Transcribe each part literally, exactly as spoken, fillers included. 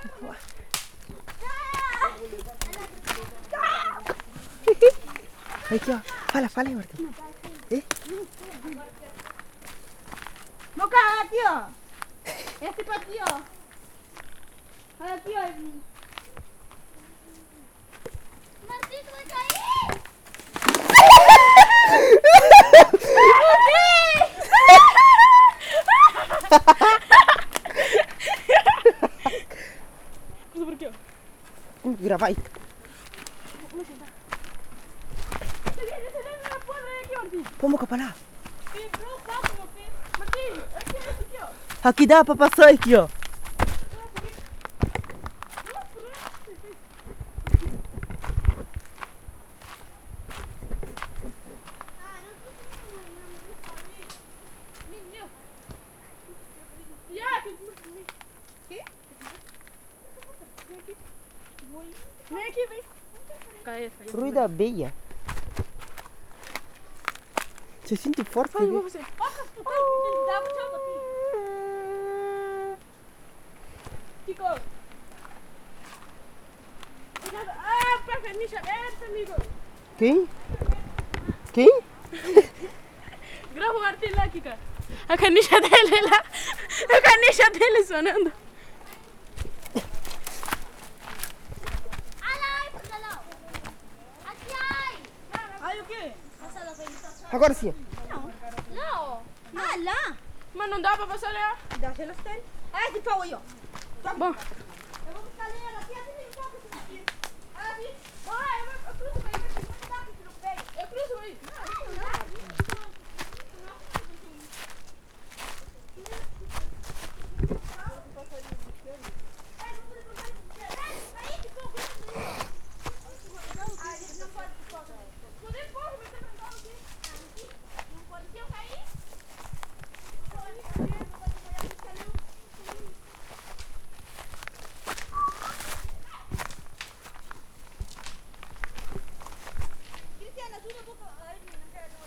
Aqui, ó. Fala, fala aí, Martim. Eh? Meu carro aqui, ó. Esse pra aqui, ó. Olha aqui, ó. Martim, tu vai cair! Cruza por aqui, ó. Vamos gravar aí. Vamos sentar. Você deve na porra aqui, Martim. Vamos cá para lá. Entrou o papo, meu filho. Martim, aqui, esse aqui, ó. Aqui dá para passar aqui, ó. Vem aqui, vem. Cai, cai. Ruído da abelha. Você sente forte? Faz Né? você. Kiko. Ah, pra canicha aberta, amigo. Quem? Quem? Grava o Martim lá, Kika. A canicha dele lá. A canicha dele sonando. Ai, o quê? Agora sim. Não. Ah, lá. Mas não dá pra passar lá. Dá elas têm. Ah, esse pau aí, ó. Bom. Eu vou buscar ela aqui, assim nem toca esse aqui. Ah, vi. Ah, eu eu cruzo aí, mas não dá que não pega. Eu cruzo aí. Não, não dá. Cristiana, ajuda a boca. Ai, menina, não quero.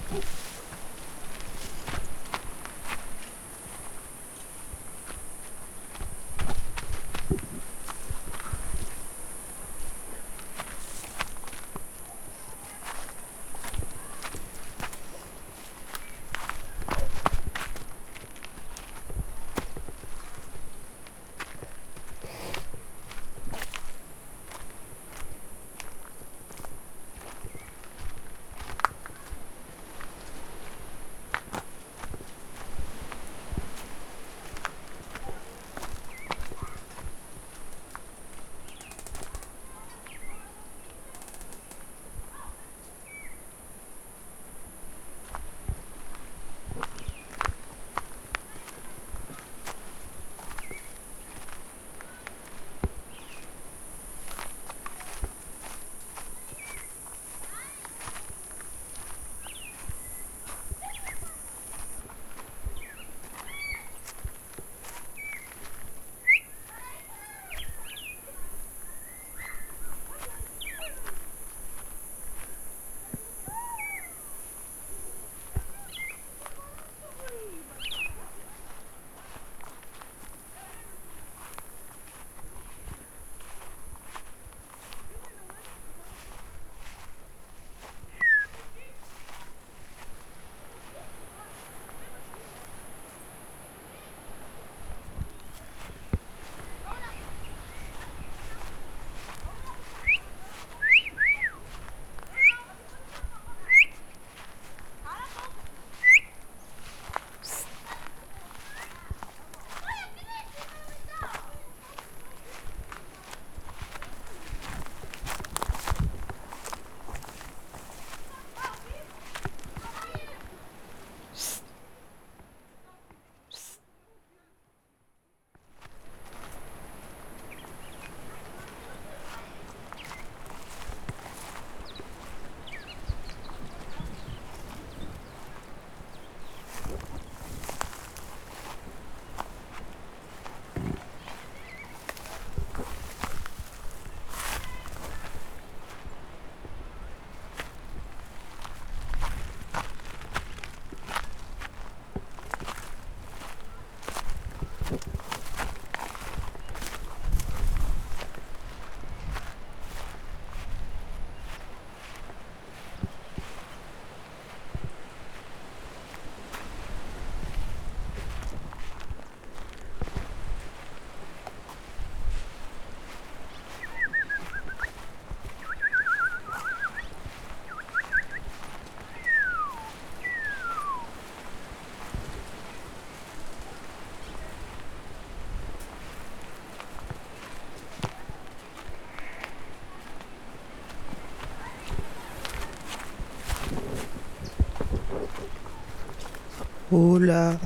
Hola.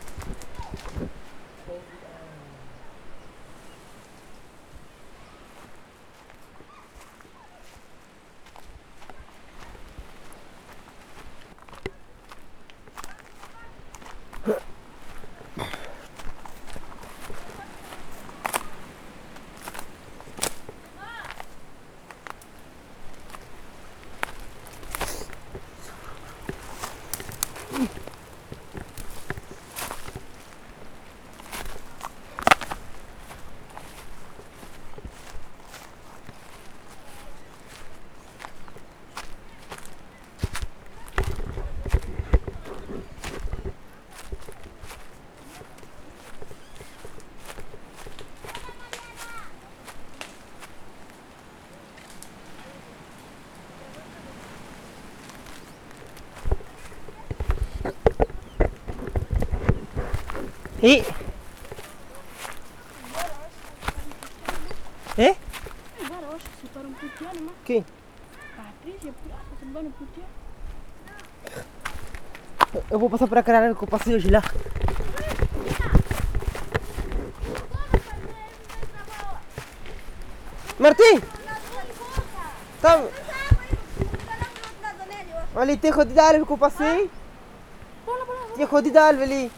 E? É? Agora eu acho que se para um puteano, mas Quem? a atriz é por essa, se para um puteano. Eu vou passar por aquela área que eu passei hoje lá. Martim! Tá... Ali tem rodida de árvore que eu passei. Tinha rodida de árvore ali.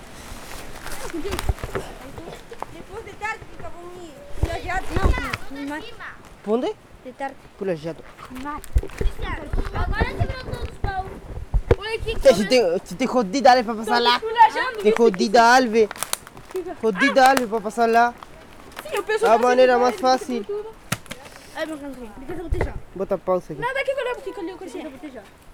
Depois de tarde fica bonito. Não, Onde? De tarde. Pulajado. Cristiano, agora você virou todos os pau. Olha aqui. Você tem, você tem rodida alve para passar lá? Fulajando. Tem rodida alve. Rodida alve para passar lá. Sim, eu penso A maneira mais fácil. Ai, meu cantinho. Liga essa botija. Bota pausa aqui. Nada aqui que eu levo aqui que eu li o Liga essa botija.